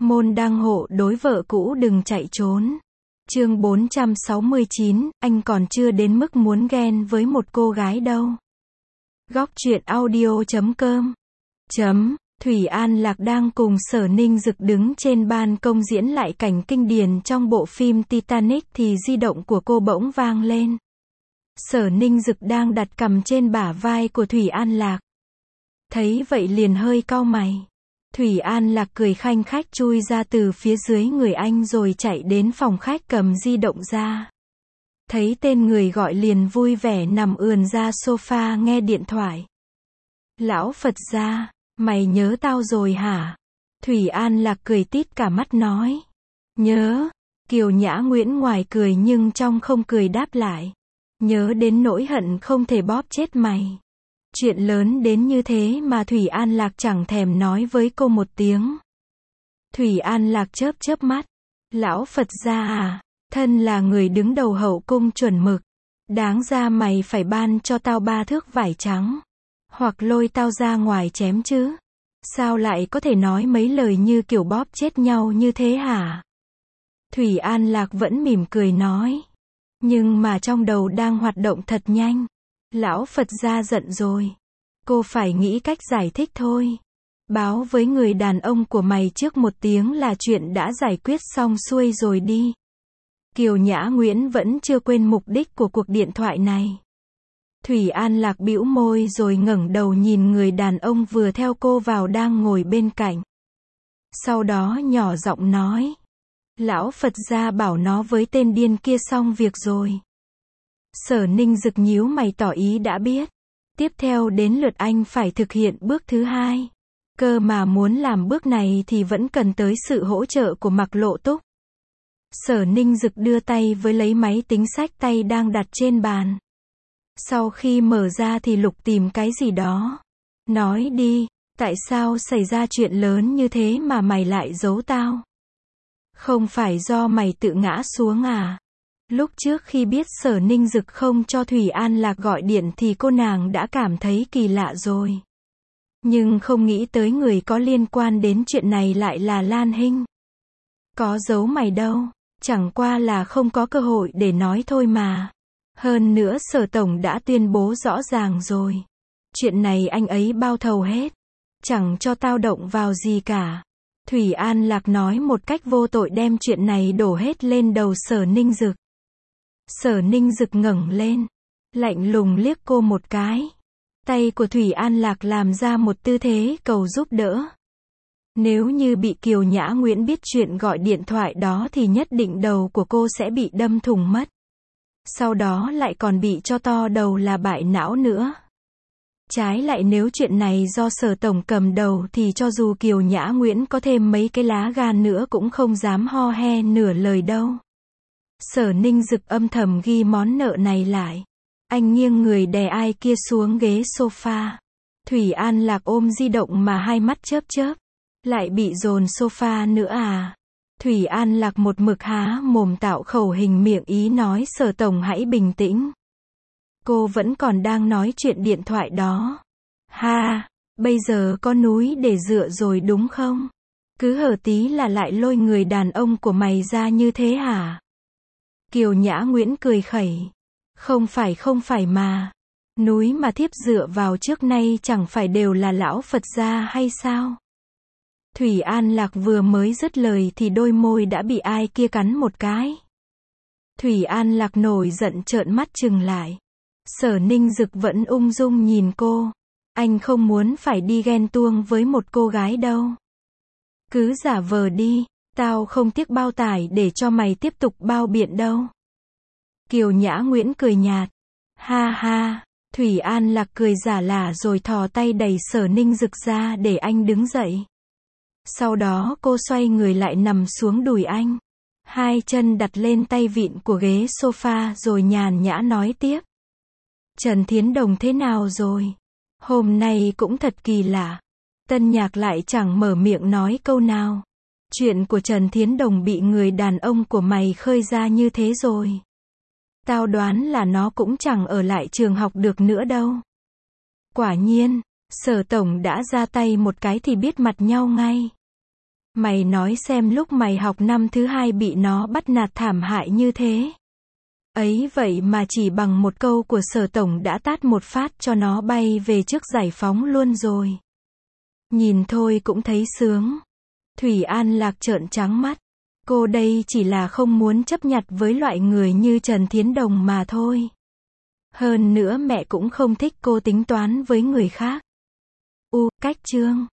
Môn đăng hộ đối vợ cũ đừng chạy trốn. Chương 469, anh còn chưa đến mức muốn ghen với một cô gái đâu. Góc truyện audio.com. Thủy An Lạc đang cùng Sở Ninh Dực đứng trên ban công diễn lại cảnh kinh điển trong bộ phim Titanic thì di động của cô bỗng vang lên. Sở Ninh Dực đang đặt cằm trên bả vai của Thủy An Lạc. Thấy vậy liền hơi cau mày. Thủy An Lạc cười khanh khách chui ra từ phía dưới người anh rồi chạy đến phòng khách cầm di động ra. Thấy tên người gọi liền vui vẻ nằm ườn ra sofa nghe điện thoại. Lão Phật gia, mày nhớ tao rồi hả? Thủy An Lạc cười tít cả mắt nói. Nhớ. Kiều Nhã Nguyễn ngoài cười nhưng trong không cười đáp lại. Nhớ đến nỗi hận không thể bóp chết mày. Chuyện lớn đến như thế mà Thủy An Lạc chẳng thèm nói với cô một tiếng. Thủy An Lạc chớp chớp mắt. Lão Phật gia à, thân là người đứng đầu hậu cung chuẩn mực. Đáng ra mày phải ban cho tao 3 thước vải trắng. Hoặc lôi tao ra ngoài chém chứ. Sao lại có thể nói mấy lời như kiểu bóp chết nhau như thế hả? Thủy An Lạc vẫn mỉm cười nói. Nhưng mà trong đầu đang hoạt động thật nhanh. Lão Phật gia giận rồi. Cô phải nghĩ cách giải thích thôi. Báo với người đàn ông của mày trước một tiếng là chuyện đã giải quyết xong xuôi rồi đi. Kiều Nhã Nguyễn vẫn chưa quên mục đích của cuộc điện thoại này. Thủy An Lạc bĩu môi rồi ngẩng đầu nhìn người đàn ông vừa theo cô vào đang ngồi bên cạnh. Sau đó nhỏ giọng nói. Lão Phật gia bảo nó với tên điên kia xong việc rồi. Sở Ninh Dực nhíu mày tỏ ý đã biết. Tiếp theo đến lượt anh phải thực hiện bước thứ 2. Cơ mà muốn làm bước này thì vẫn cần tới sự hỗ trợ của Mạc Lộ Túc. Sở Ninh Dực đưa tay với lấy máy tính xách tay đang đặt trên bàn. Sau khi mở ra thì lục tìm cái gì đó. Nói đi, tại sao xảy ra chuyện lớn như thế mà mày lại giấu tao? Không phải do mày tự ngã xuống à? Lúc trước khi biết Sở Ninh Dực không cho Thủy An Lạc gọi điện thì cô nàng đã cảm thấy kỳ lạ rồi. Nhưng không nghĩ tới người có liên quan đến chuyện này lại là Lan Hinh. Có giấu mày đâu, chẳng qua là không có cơ hội để nói thôi mà. Hơn nữa Sở Tổng đã tuyên bố rõ ràng rồi. Chuyện này anh ấy bao thầu hết. Chẳng cho tao động vào gì cả. Thủy An Lạc nói một cách vô tội đem chuyện này đổ hết lên đầu Sở Ninh Dực. Sở Ninh Dực ngẩng lên. Lạnh lùng liếc cô một cái. Tay của Thủy An Lạc làm ra một tư thế cầu giúp đỡ. Nếu như bị Kiều Nhã Nguyễn biết chuyện gọi điện thoại đó thì nhất định đầu của cô sẽ bị đâm thủng mất. Sau đó lại còn bị cho to đầu là bại não nữa. Trái lại nếu chuyện này do Sở Tổng cầm đầu thì cho dù Kiều Nhã Nguyễn có thêm mấy cái lá gan nữa cũng không dám ho he nửa lời đâu. Sở Ninh Dực âm thầm ghi món nợ này lại. Anh nghiêng người đè ai kia xuống ghế sofa. Thủy An Lạc ôm di động mà hai mắt chớp chớp. Lại bị dồn sofa nữa à? Thủy An Lạc một mực há mồm tạo khẩu hình miệng ý nói Sở Tổng hãy bình tĩnh. Cô vẫn còn đang nói chuyện điện thoại đó. Ha, bây giờ có núi để dựa rồi đúng không? Cứ hở tí là lại lôi người đàn ông của mày ra như thế hả? Kiều Nhã Nguyễn cười khẩy. Không phải mà. Núi mà thiếp dựa vào trước nay chẳng phải đều là lão Phật gia hay sao? Thủy An Lạc vừa mới dứt lời thì đôi môi đã bị ai kia cắn một cái. Thủy An Lạc nổi giận trợn mắt trừng lại. Sở Ninh Dực vẫn ung dung nhìn cô. Anh không muốn phải đi ghen tuông với một cô gái đâu. Cứ giả vờ đi, tao không tiếc bao tải để cho mày tiếp tục bao biện đâu. Kiều Nhã Nguyễn cười nhạt. Ha ha, Thủy An Lạc cười giả lả rồi thò tay đẩy Sở Ninh Dực ra để anh đứng dậy. Sau đó cô xoay người lại nằm xuống đùi anh. Hai chân đặt lên tay vịn của ghế sofa rồi nhàn nhã nói tiếp. Trần Thiến Đồng thế nào rồi? Hôm nay cũng thật kỳ lạ. Tân Nhạc lại chẳng mở miệng nói câu nào. Chuyện của Trần Thiến Đồng bị người đàn ông của mày khơi ra như thế rồi. Tao đoán là nó cũng chẳng ở lại trường học được nữa đâu. Quả nhiên, Sở Tổng đã ra tay một cái thì biết mặt nhau ngay. Mày nói xem lúc mày học năm thứ 2 bị nó bắt nạt thảm hại như thế. Ấy vậy mà chỉ bằng một câu của Sở Tổng đã tát một phát cho nó bay về trước giải phóng luôn rồi. Nhìn thôi cũng thấy sướng. Thủy An Lạc trợn trắng mắt. Cô đây chỉ là không muốn chấp nhặt với loại người như Trần Thiến Đồng mà thôi. Hơn nữa mẹ cũng không thích cô tính toán với người khác. Cách chương